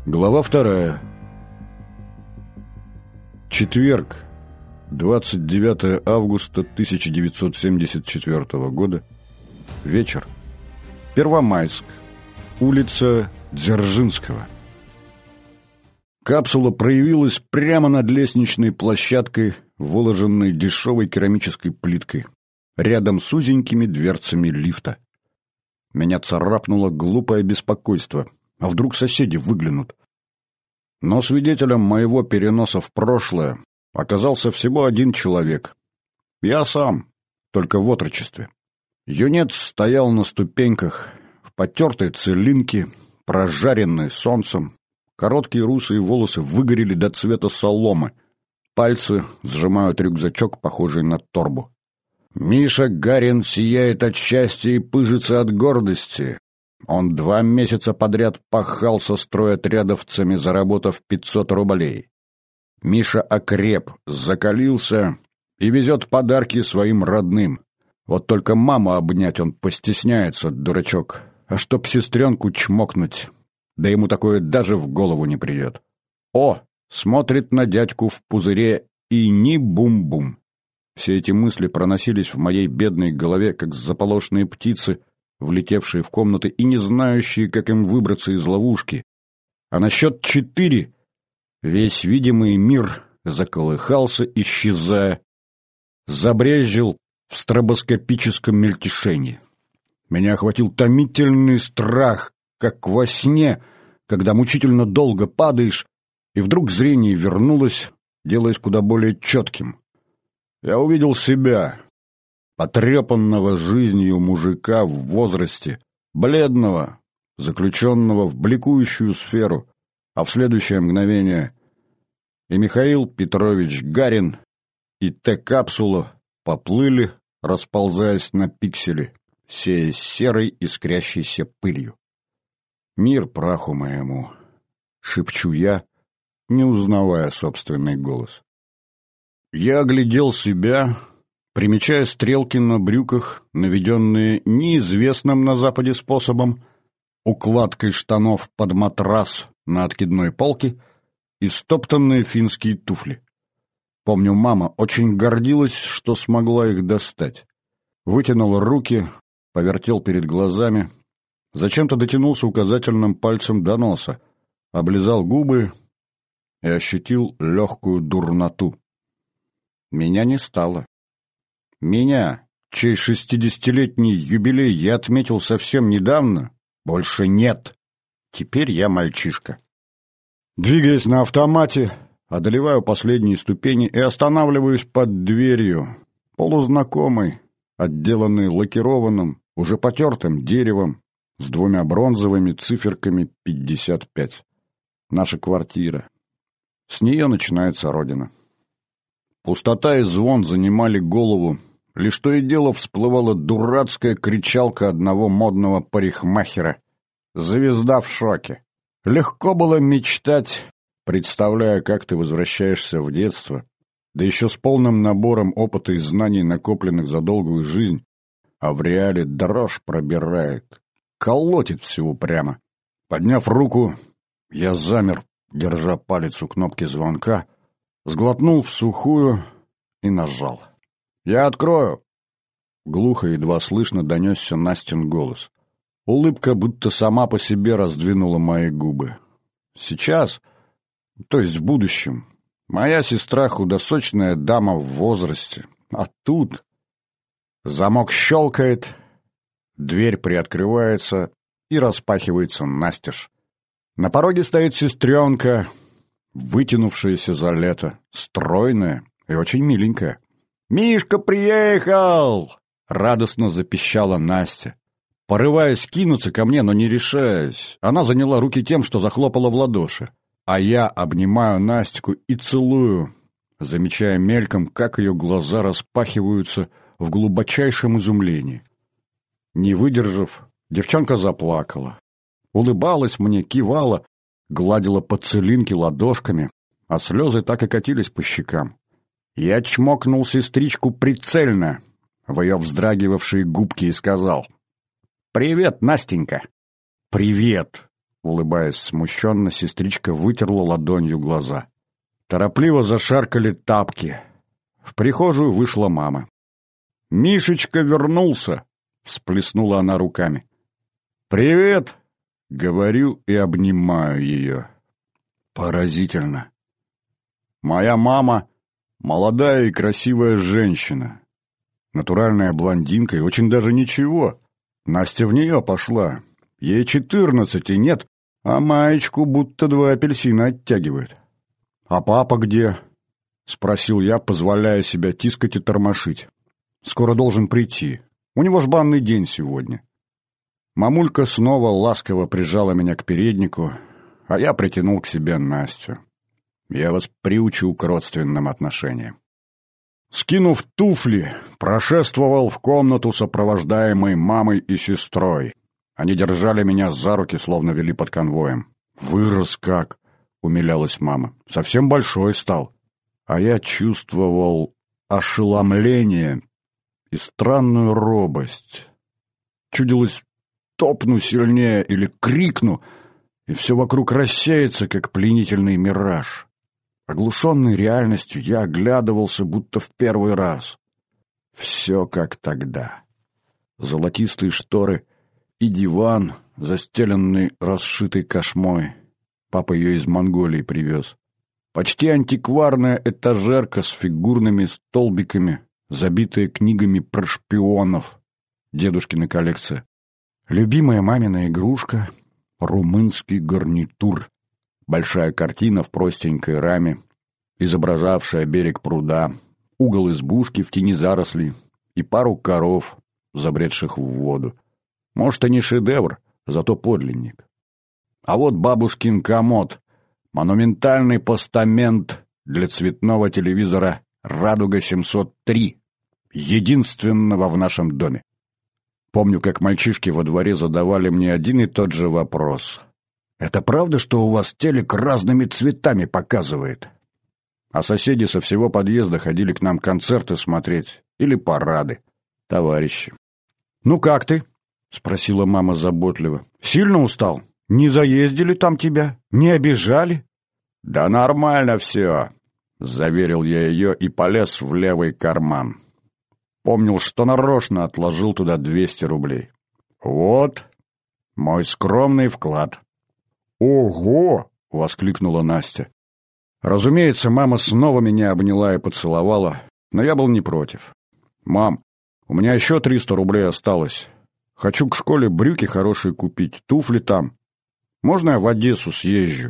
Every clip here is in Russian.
Глава 2. Четверг, 29 августа 1974 года. Вечер. Первомайск. Улица Дзержинского. Капсула проявилась прямо над лестничной площадкой, выложенной дешевой керамической плиткой, рядом с узенькими дверцами лифта. Меня царапнуло глупое беспокойство. А вдруг соседи выглянут? Но свидетелем моего переноса в прошлое оказался всего один человек. Я сам, только в отрочестве. Юнец стоял на ступеньках, в потертой целинке, прожаренной солнцем. Короткие русые волосы выгорели до цвета соломы. Пальцы сжимают рюкзачок, похожий на торбу. Миша Гарин сияет от счастья и пыжится от гордости. Он 2 месяца подряд пахал со стройотрядовцами, заработав 500 рублей. Миша окреп, закалился и везет подарки своим родным. Вот только маму обнять он постесняется, дурачок. А чтоб сестренку чмокнуть, да ему такое даже в голову не придет. О, смотрит на дядьку в пузыре и ни бум-бум. Все эти мысли проносились в моей бедной голове, как заполошенные птицы, влетевшие в комнаты и не знающие, как им выбраться из ловушки. А на счет 4 весь видимый мир заколыхался, исчезая, забрезжил в стробоскопическом мельтешении. Меня охватил томительный страх, как во сне, когда мучительно долго падаешь, и вдруг зрение вернулось, делаясь куда более четким. Я увидел себя, потрепанного жизнью мужика в возрасте, бледного, заключенного в бликующую сферу, а в следующее мгновение и Михаил Петрович Гарин, и Т-капсула поплыли, расползаясь на пиксели, сеясь серой искрящейся пылью. «Мир праху моему!» — шепчу я, не узнавая собственный голос. Я оглядел себя, примечая стрелки на брюках, наведенные неизвестным на Западе способом, укладкой штанов под матрас на откидной полке и стоптанные финские туфли. Помню, мама очень гордилась, что смогла их достать. Вытянул руки, повертел перед глазами, зачем-то дотянулся указательным пальцем до носа, облизал губы и ощутил легкую дурноту. Меня не стало. Меня, чей 60-летний юбилей я отметил совсем недавно, больше нет. Теперь я мальчишка. Двигаясь на автомате, одолеваю последние ступени и останавливаюсь под дверью, полузнакомой, отделанной лакированным, уже потертым деревом, с 2 бронзовыми циферками 55. Наша квартира. С нее начинается родина. Пустота и звон занимали голову. Лишь то и дело всплывала дурацкая кричалка одного модного парикмахера. Звезда в шоке. Легко было мечтать, представляя, как ты возвращаешься в детство, да еще с полным набором опыта и знаний, накопленных за долгую жизнь, а в реале дрожь пробирает, колотит всего прямо. Подняв руку, я замер, держа палец у кнопки звонка, сглотнул в сухую и нажал. «Я открою!» Глухо, едва слышно донесся Настин голос. Улыбка будто сама по себе раздвинула мои губы. Сейчас, то есть в будущем, моя сестра худосочная дама в возрасте. А тут замок щелкает, дверь приоткрывается и распахивается настежь. На пороге стоит сестренка, вытянувшаяся за лето, стройная и очень миленькая. «Мишка приехал!» — радостно запищала Настя. Порываясь кинуться ко мне, но не решаясь, она заняла руки тем, что захлопала в ладоши. А я обнимаю Настику и целую, замечая мельком, как ее глаза распахиваются в глубочайшем изумлении. Не выдержав, девчонка заплакала. Улыбалась мне, кивала, гладила по целинке ладошками, а слезы так и катились по щекам. Я чмокнул сестричку прицельно в ее вздрагивавшие губки и сказал: «Привет, Настенька!» «Привет!» Улыбаясь смущенно, сестричка вытерла ладонью глаза. Торопливо зашаркали тапки. В прихожую вышла мама. «Мишечка вернулся!» — всплеснула она руками. «Привет!» — говорю и обнимаю ее. Поразительно. Моя мама — молодая и красивая женщина. Натуральная блондинка и очень даже ничего. Настя в нее пошла. Ей 14 нет, а маечку будто 2 апельсина оттягивает. «А папа где?» — спросил я, позволяя себя тискать и тормошить. «Скоро должен прийти. У него ж банный день сегодня». Мамулька снова ласково прижала меня к переднику, а я притянул к себе Настю. Я вас приучу к родственным отношениям. Скинув туфли, прошествовал в комнату, сопровождаемый мамой и сестрой. Они держали меня за руки, словно вели под конвоем. «Вырос как!» — умилялась мама. «Совсем большой стал». А я чувствовал ошеломление и странную робость. Чудилось, топну сильнее или крикну, и все вокруг рассеется, как пленительный мираж. Оглушенный реальностью, я оглядывался, будто в первый раз. Все как тогда. Золотистые шторы и диван, застеленный расшитой кошмой. Папа ее из Монголии привез. Почти антикварная этажерка с фигурными столбиками, забитая книгами про шпионов. Дедушкина коллекция. Любимая мамина игрушка — румынский гарнитур. Большая картина в простенькой раме, изображавшая берег пруда, угол избушки в тени зарослей и пару коров, забредших в воду. Может, и не шедевр, зато подлинник. А вот бабушкин комод, монументальный постамент для цветного телевизора «Радуга-703», единственного в нашем доме. Помню, как мальчишки во дворе задавали мне один и тот же вопрос. «Это правда, что у вас телек разными цветами показывает?» А соседи со всего подъезда ходили к нам концерты смотреть или парады. Товарищи. «Ну как ты?» — спросила мама заботливо. «Сильно устал? Не заездили там тебя? Не обижали?» «Да нормально все», — заверил я ее и полез в левый карман. Помнил, что нарочно отложил туда 200 рублей. «Вот мой скромный вклад». «Ого!» — воскликнула Настя. Разумеется, мама снова меня обняла и поцеловала, но я был не против. «Мам, у меня еще 300 рублей осталось. Хочу к школе брюки хорошие купить, туфли там. Можно я в Одессу съезжу?»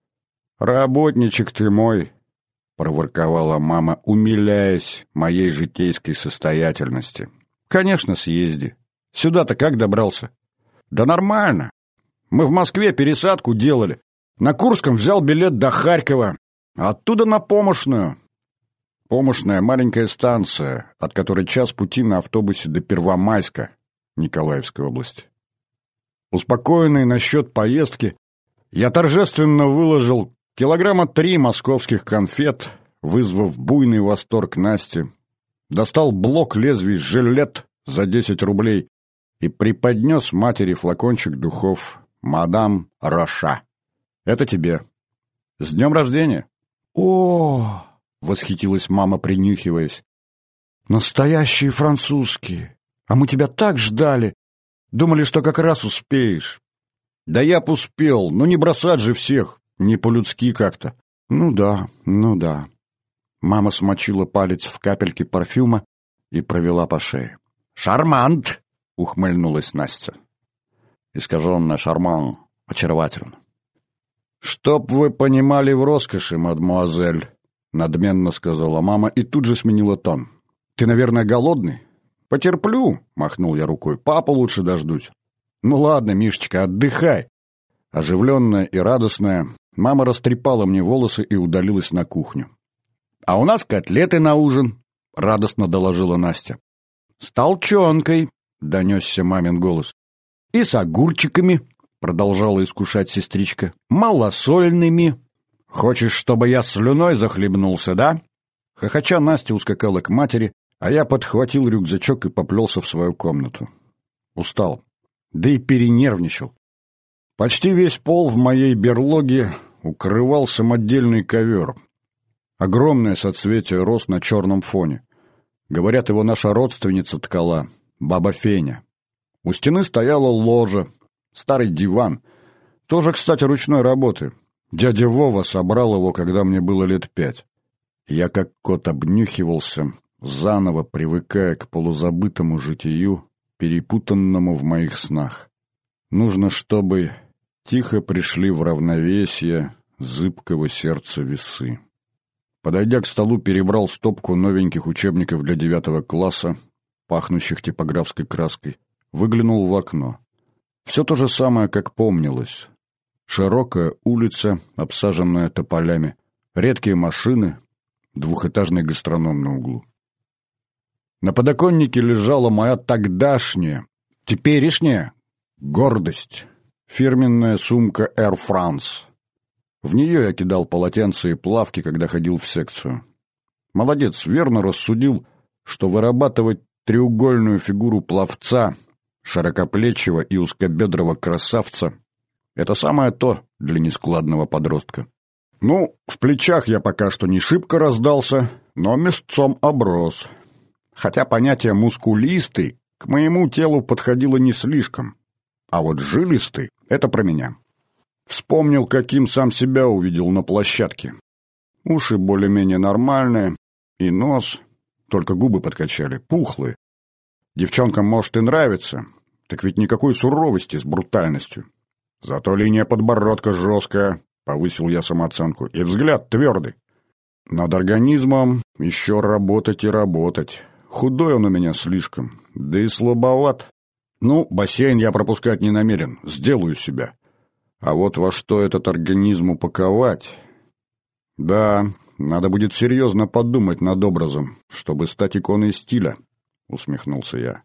«Работничек ты мой!» — проворковала мама, умиляясь моей житейской состоятельности. «Конечно, съезди. Сюда-то как добрался?» «Да нормально. Мы в Москве пересадку делали. На Курском взял билет до Харькова, а оттуда на Помощную». Помощная — маленькая станция, от которой час пути на автобусе до Первомайска, Николаевской области. Успокоенный насчет поездки, я торжественно выложил 3 килограмма московских конфет, вызвав буйный восторг Насти, достал блок лезвий жилет за 10 рублей и преподнес матери флакончик духов «Мадам Роша». «Это тебе. С днем рождения!» «О!» — восхитилась мама, принюхиваясь. «Настоящие французские! А мы тебя так ждали! Думали, что как раз успеешь!» «Да я б успел, но не бросать же всех! Не по-людски как-то!» «Ну да, ну да!» Мама смочила палец в капельке парфюма и провела по шее. «Шармант!» — ухмыльнулась Настя. Искаженная шарман очаровательно. «Чтоб вы понимали в роскоши, мадемуазель!» — надменно сказала мама и тут же сменила тон. «Ты, наверное, голодный?» «Потерплю», — махнул я рукой. «Папу лучше дождусь». «Ну ладно, Мишечка, отдыхай». Оживленная и радостная, мама растрепала мне волосы и удалилась на кухню. «А у нас котлеты на ужин», — радостно доложила Настя. «С толченкой», — донесся мамин голос. «И с огурчиками», — продолжала искушать сестричка. «Малосольными». «Хочешь, чтобы я слюной захлебнулся, да?» Хохоча Настя ускакала к матери, а я подхватил рюкзачок и поплелся в свою комнату. Устал, да и перенервничал. Почти весь пол в моей берлоге укрывал самодельный ковер. Огромное соцветие роз на черном фоне. Говорят, его наша родственница ткала, баба Феня. У стены стояла ложа, старый диван. Тоже, кстати, ручной работы. Дядя Вова собрал его, когда мне было лет 5. Я как кот обнюхивался, заново привыкая к полузабытому житию, перепутанному в моих снах. Нужно, чтобы тихо пришли в равновесие зыбкого сердца весы. Подойдя к столу, перебрал стопку новеньких учебников для 9 класса, пахнущих типографской краской, выглянул в окно. Все то же самое, как помнилось. Широкая улица, обсаженная тополями, редкие машины, двухэтажный гастроном на углу. На подоконнике лежала моя тогдашняя, теперешняя гордость, фирменная сумка Air France. В нее я кидал полотенца и плавки, когда ходил в секцию. Молодец, верно рассудил, что вырабатывать треугольную фигуру пловца, широкоплечего и узкобедрого красавца — это самое то для нескладного подростка. Ну, в плечах я пока что не шибко раздался, но мясцом оброс. Хотя понятие «мускулистый» к моему телу подходило не слишком. А вот «жилистый» — это про меня. Вспомнил, каким сам себя увидел на площадке. Уши более-менее нормальные, и нос, только губы подкачали, пухлые. Девчонкам, может, и нравится, так ведь никакой суровости с брутальностью. Зато линия подбородка жесткая, повысил я самооценку, и взгляд твердый. Над организмом еще работать и работать. Худой он у меня слишком, да и слабоват. Ну, бассейн я пропускать не намерен, сделаю себя. А вот во что этот организм упаковать? Да, надо будет серьезно подумать над образом, чтобы стать иконой стиля, усмехнулся я.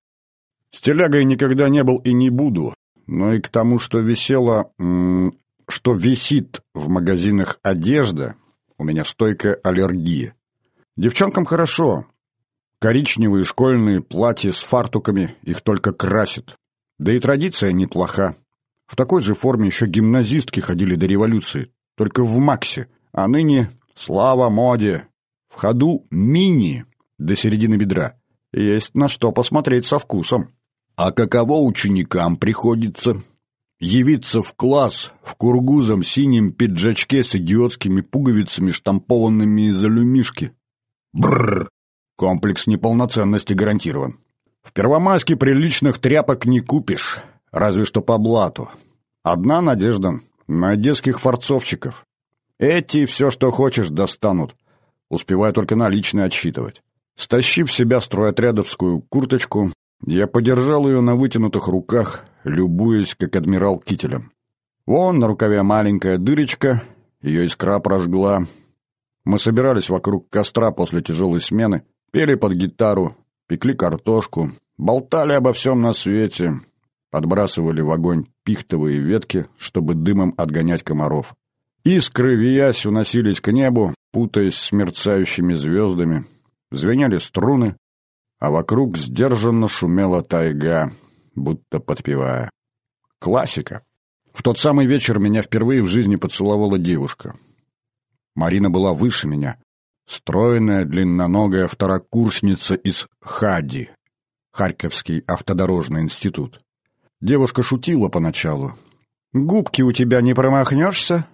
Стилягой никогда не был и не буду, но и к тому, что висела, что висит в магазинах одежда, у меня стойкая аллергия. Девчонкам хорошо. Коричневые школьные платья с фартуками их только красят. Да и традиция неплоха. В такой же форме еще гимназистки ходили до революции, только в максе, а ныне слава моде. В ходу мини до середины бедра. Есть на что посмотреть со вкусом. А каково ученикам приходится? Явиться в класс в кургузом синем пиджачке с идиотскими пуговицами, штампованными из алюмишки. Бррр! Комплекс неполноценности гарантирован. В Первомайске приличных тряпок не купишь, разве что по блату. Одна надежда на одесских форцовчиков. Эти все, что хочешь, достанут. Успеваю только наличные отсчитывать. Стащив в себя стройотрядовскую курточку, я подержал ее на вытянутых руках, любуясь, как адмирал кителем. Вон на рукаве маленькая дырочка, ее искра прожгла. Мы собирались вокруг костра после тяжелой смены, пели под гитару, пекли картошку, болтали обо всем на свете, подбрасывали в огонь пихтовые ветки, чтобы дымом отгонять комаров. Искры, виясь, уносились к небу, путаясь с мерцающими звездами. Звенели струны, а вокруг сдержанно шумела тайга, будто подпевая. Классика. В тот самый вечер меня впервые в жизни поцеловала девушка. Марина была выше меня. Стройная, длинноногая второкурсница из ХАДИ, Харьковский автодорожный институт. Девушка шутила поначалу. «Губки у тебя не промахнешься?»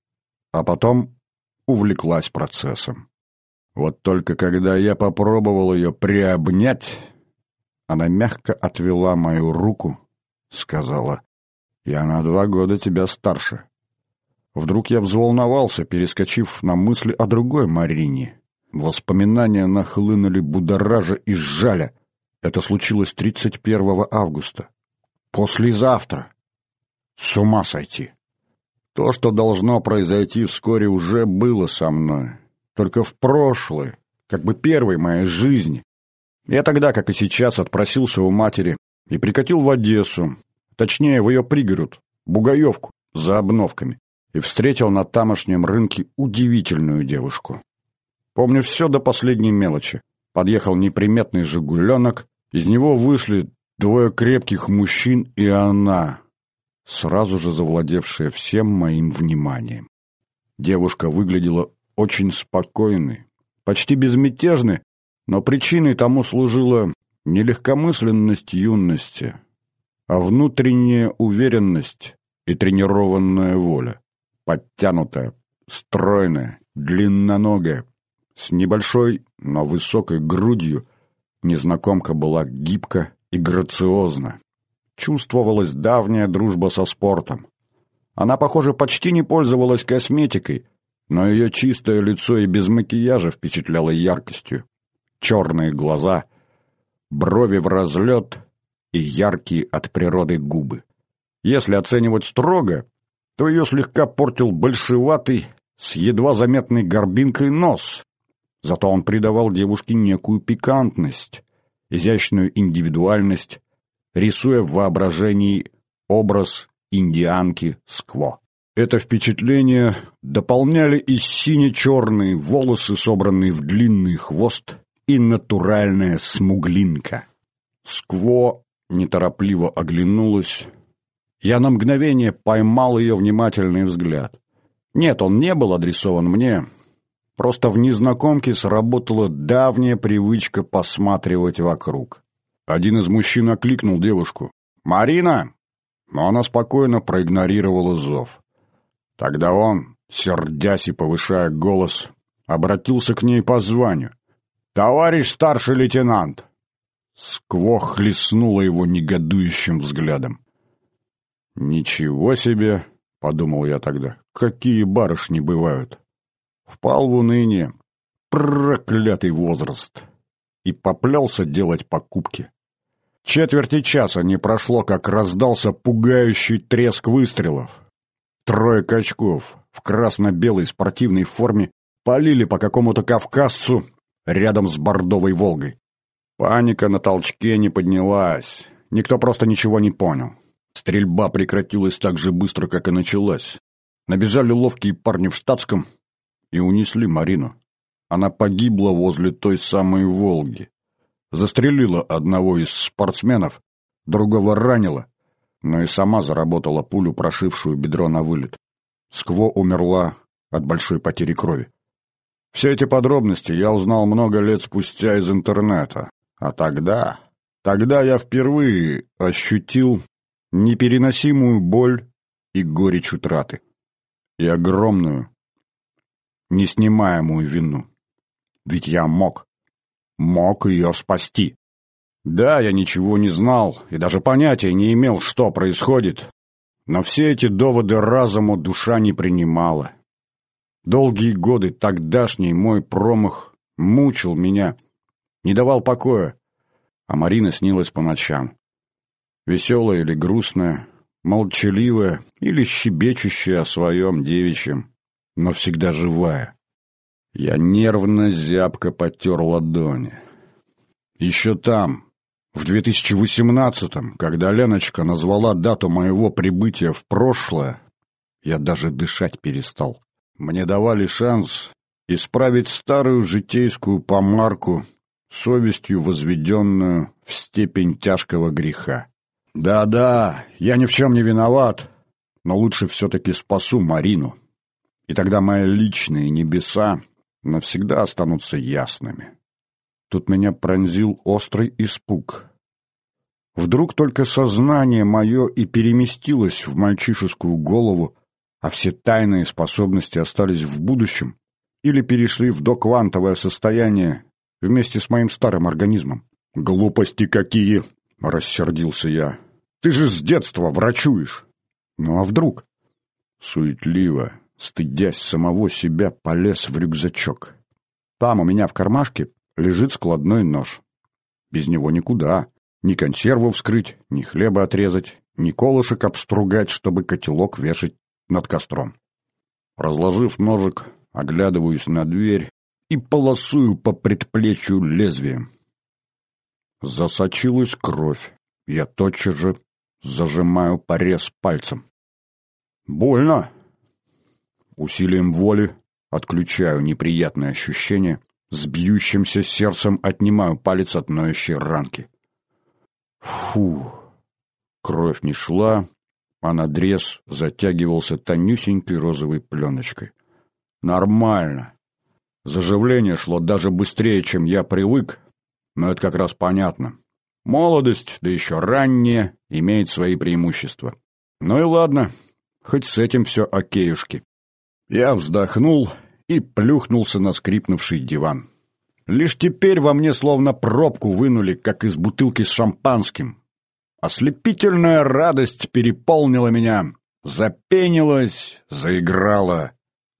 А потом увлеклась процессом. Вот только когда я попробовал ее приобнять, она мягко отвела мою руку, сказала: «Я на 2 года тебя старше». Вдруг я взволновался, перескочив на мысли о другой Марине. Воспоминания нахлынули будоража и сжаля. Это случилось 31 августа. Послезавтра. С ума сойти. То, что должно произойти вскоре, уже было со мной. Только в прошлой, как бы первой моей жизни. Я тогда, как и сейчас, отпросился у матери и прикатил в Одессу, точнее, в ее пригород, Бугаевку, за обновками, и встретил на тамошнем рынке удивительную девушку. Помню все до последней мелочи. Подъехал неприметный «Жигуленок», из него вышли 2 крепких мужчин и она. сразу же завладевшая всем моим вниманием. Девушка выглядела очень спокойной, почти безмятежной, но причиной тому служила не легкомысленность юности, а внутренняя уверенность и тренированная воля. Подтянутая, стройная, длинноногая, с небольшой, но высокой грудью, незнакомка была гибка и грациозна. Чувствовалась давняя дружба со спортом. Она, похоже, почти не пользовалась косметикой, но ее чистое лицо и без макияжа впечатляло яркостью. Черные глаза, брови в разлет и яркие от природы губы. Если оценивать строго, то ее слегка портил большеватый, с едва заметной горбинкой нос. Зато он придавал девушке некую пикантность, изящную индивидуальность, рисуя в воображении образ индианки Скво. Это впечатление дополняли и сине-черные волосы, собранные в длинный хвост, и натуральная смуглинка. Скво неторопливо оглянулась. Я на мгновение поймал ее внимательный взгляд. Нет, он не был адресован мне. Просто в незнакомке сработала давняя привычка посматривать вокруг. Один из мужчин окликнул девушку. «Марина!» Но она спокойно проигнорировала зов. Тогда он, сердясь и повышая голос, обратился к ней по званию. «Товарищ старший лейтенант!» Скво хлестнула его негодующим взглядом. «Ничего себе!» — подумал я тогда. «Какие барышни бывают!» Впал в уныние. Проклятый возраст! И поплелся делать покупки. Четверти часа не прошло, как раздался пугающий треск выстрелов. Трое качков в красно-белой спортивной форме палили по какому-то кавказцу рядом с бордовой «Волгой». Паника на толчке не поднялась. Никто просто ничего не понял. Стрельба прекратилась так же быстро, как и началась. Набежали ловкие парни в штатском и унесли Марину. Она погибла возле той самой «Волги». Застрелила одного из спортсменов, другого ранила, но и сама заработала пулю, прошившую бедро на вылет. Скво умерла от большой потери крови. Все эти подробности я узнал много лет спустя из интернета. А тогда я впервые ощутил непереносимую боль и горечь утраты. И огромную, неснимаемую вину. Ведь я мог ее спасти. Да, я ничего не знал и даже понятия не имел, что происходит, но все эти доводы разуму душа не принимала. Долгие годы тогдашний мой промах мучил меня, не давал покоя, а Марина снилась по ночам. Веселая или грустная, молчаливая или щебечущая о своем девичьем, но всегда живая. Я нервно зябко потер ладони. Еще там, в 2018-м, когда Леночка назвала дату моего прибытия в прошлое, я даже дышать перестал. Мне давали шанс исправить старую житейскую помарку, совестью возведенную в степень тяжкого греха. Да, я ни в чем не виноват, но лучше все-таки спасу Марину. И тогда мои личные небеса навсегда останутся ясными. Тут меня пронзил острый испуг. Вдруг только сознание мое и переместилось в мальчишескую голову, а все тайные способности остались в будущем или перешли в доквантовое состояние вместе с моим старым организмом. «Глупости какие!» — рассердился я. «Ты же с детства врачуешь!» «Ну а вдруг?» Суетливо, стыдясь самого себя, полез в рюкзачок. Там у меня в кармашке лежит складной нож. Без него никуда. Ни консерву вскрыть, ни хлеба отрезать, ни колышек обстругать, чтобы котелок вешать над костром. Разложив ножик, оглядываюсь на дверь и полосую по предплечью лезвием. Засочилась кровь. Я тотчас же зажимаю порез пальцем. Больно. Усилием воли отключаю неприятное ощущение, с бьющимся сердцем отнимаю палец от ноющей ранки. Фу, кровь не шла, а надрез затягивался тонюсенькой розовой пленочкой. Нормально. Заживление шло даже быстрее, чем я привык, но это как раз понятно. Молодость, да еще ранняя, имеет свои преимущества. Ну и ладно, хоть с этим все окейушки. Я вздохнул и плюхнулся на скрипнувший диван. Лишь теперь во мне словно пробку вынули, как из бутылки с шампанским. Ослепительная радость переполнила меня, запенилась, заиграла.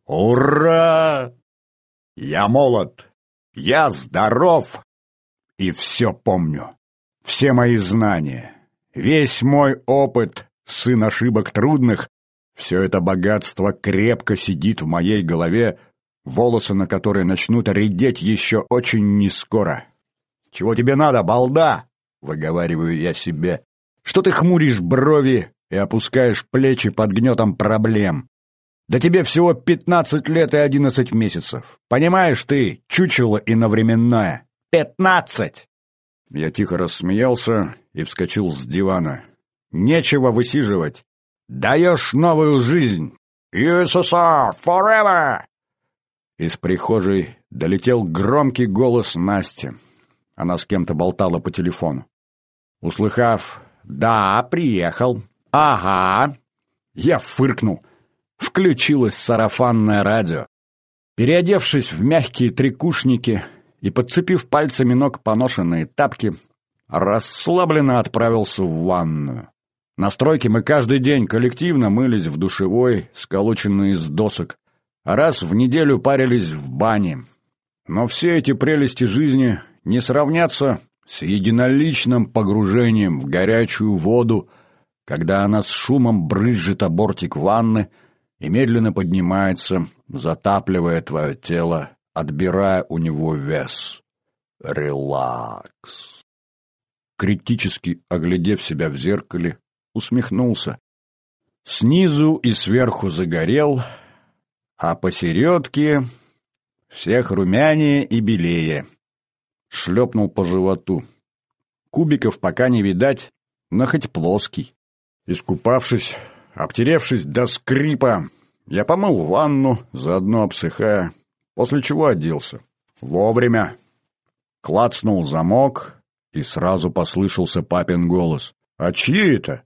Ура! Я молод, я здоров и все помню. Все мои знания, весь мой опыт, сын ошибок трудных, все это богатство крепко сидит в моей голове, волосы на которые начнут редеть еще очень нескоро. «Чего тебе надо, балда?» — выговариваю я себе. «Что ты хмуришь брови и опускаешь плечи под гнетом проблем? Да тебе всего 15 лет и 11 месяцев. Понимаешь ты, чучело иновременное? 15!» Я тихо рассмеялся и вскочил с дивана. «Нечего высиживать. Даешь новую жизнь! USSR forever!» Из прихожей долетел громкий голос Насти. Она с кем-то болтала по телефону. Услыхав «Да, приехал», «Ага», я фыркнул. Включилось сарафанное радио. Переодевшись в мягкие трикушники и подцепив пальцами ног поношенные тапки, расслабленно отправился в ванную. На стройке мы каждый день коллективно мылись в душевой, сколоченной из досок, а раз в неделю парились в бане. Но все эти прелести жизни не сравнятся с единоличным погружением в горячую воду, когда она с шумом брызжет о бортик ванны и медленно поднимается, затапливая твое тело, отбирая у него вес. Релакс. Критически оглядев себя в зеркале, усмехнулся. Снизу и сверху загорел, а посередке всех румянее и белее. Шлепнул по животу. Кубиков пока не видать, но хоть плоский. Искупавшись, обтеревшись до скрипа, я помыл ванну, заодно обсыхая, после чего оделся. Вовремя. Клацнул замок, и сразу послышался папин голос. «А чьи это?»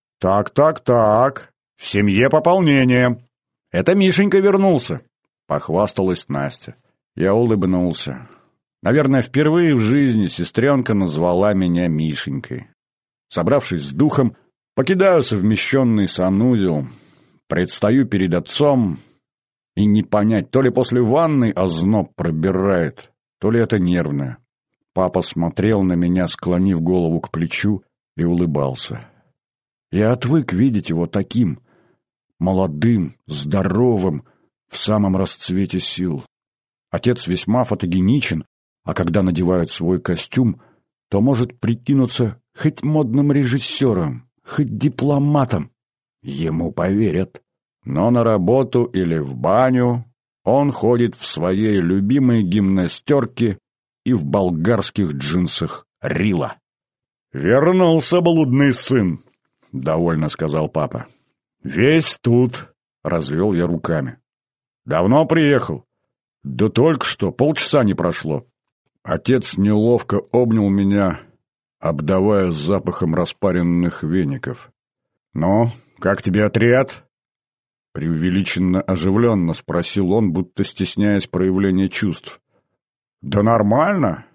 «Так. В семье пополнение». «Это Мишенька вернулся», — похвасталась Настя. Я улыбнулся. Наверное, впервые в жизни сестренка назвала меня Мишенькой. Собравшись с духом, покидаю совмещенный санузел, предстаю перед отцом, и не понять, то ли после ванны озноб пробирает, то ли это нервное. Папа смотрел на меня, склонив голову к плечу, и улыбался. Я отвык видеть его таким, молодым, здоровым, в самом расцвете сил. Отец весьма фотогеничен, а когда надевает свой костюм, то может прикинуться хоть модным режиссером, хоть дипломатом. Ему поверят. Но на работу или в баню он ходит в своей любимой гимнастерке и в болгарских джинсах Рила. «Вернулся блудный сын», — довольно сказал папа. «Весь тут», — развел я руками. «Давно приехал?» «Да только что, полчаса не прошло». Отец неловко обнял меня, обдавая запахом распаренных веников. «Ну, как тебе отряд?» Преувеличенно оживленно спросил он, будто стесняясь проявления чувств. «Да нормально.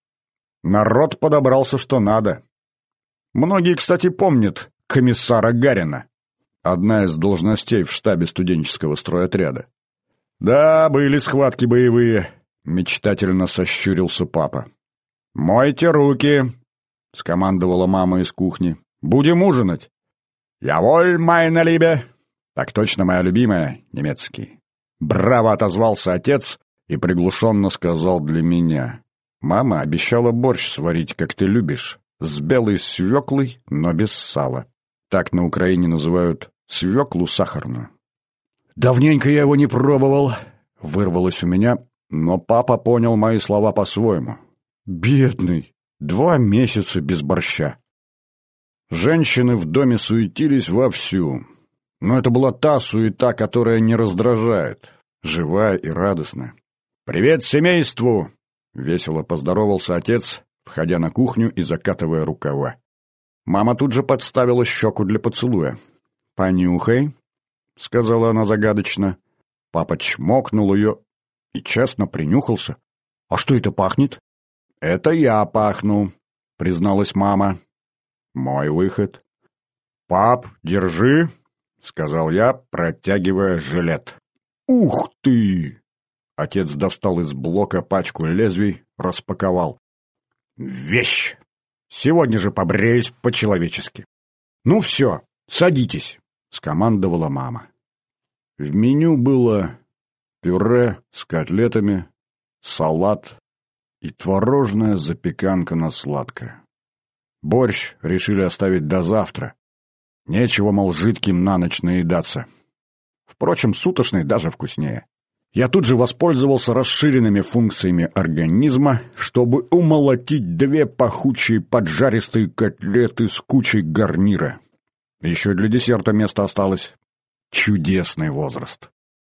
Народ подобрался что надо. Многие, кстати, помнят комиссара Гарина, одна из должностей в штабе студенческого стройотряда. Да, были схватки боевые», — мечтательно сощурился папа. «Мойте руки», — скомандовала мама из кухни. «Будем ужинать». «Яволь, майна либе». «Так точно, моя любимая», — немецкий. Браво отозвался отец и приглушенно сказал для меня. «Мама обещала борщ сварить, как ты любишь, с белой свеклой, но без сала. Так на Украине называют свеклу сахарную». «Давненько я его не пробовал», — вырвалось у меня, но папа понял мои слова по-своему. «Бедный, 2 месяца без борща». Женщины в доме суетились вовсю. Но это была та суета, которая не раздражает, живая и радостная. «Привет семейству!» — весело поздоровался отец, входя на кухню и закатывая рукава. Мама тут же подставила щеку для поцелуя. «Понюхай», — сказала она загадочно. Папа чмокнул ее и честно принюхался. «А что это пахнет?» «Это я пахну», — призналась мама. «Мой выход». «Пап, держи», — сказал я, протягивая жилет. «Ух ты!» Отец достал из блока пачку лезвий, распаковал. «Вещь! Сегодня же побреюсь по-человечески». «Ну все, садитесь», — скомандовала мама. В меню было пюре с котлетами, салат и творожная запеканка на сладкое. Борщ решили оставить до завтра. Нечего, мол, жидким на ночь наедаться. Впрочем, суточный даже вкуснее. Я тут же воспользовался расширенными функциями организма, чтобы умолотить 2 пахучие поджаристые котлеты с кучей гарнира. Еще для десерта место осталось. Чудесный возраст.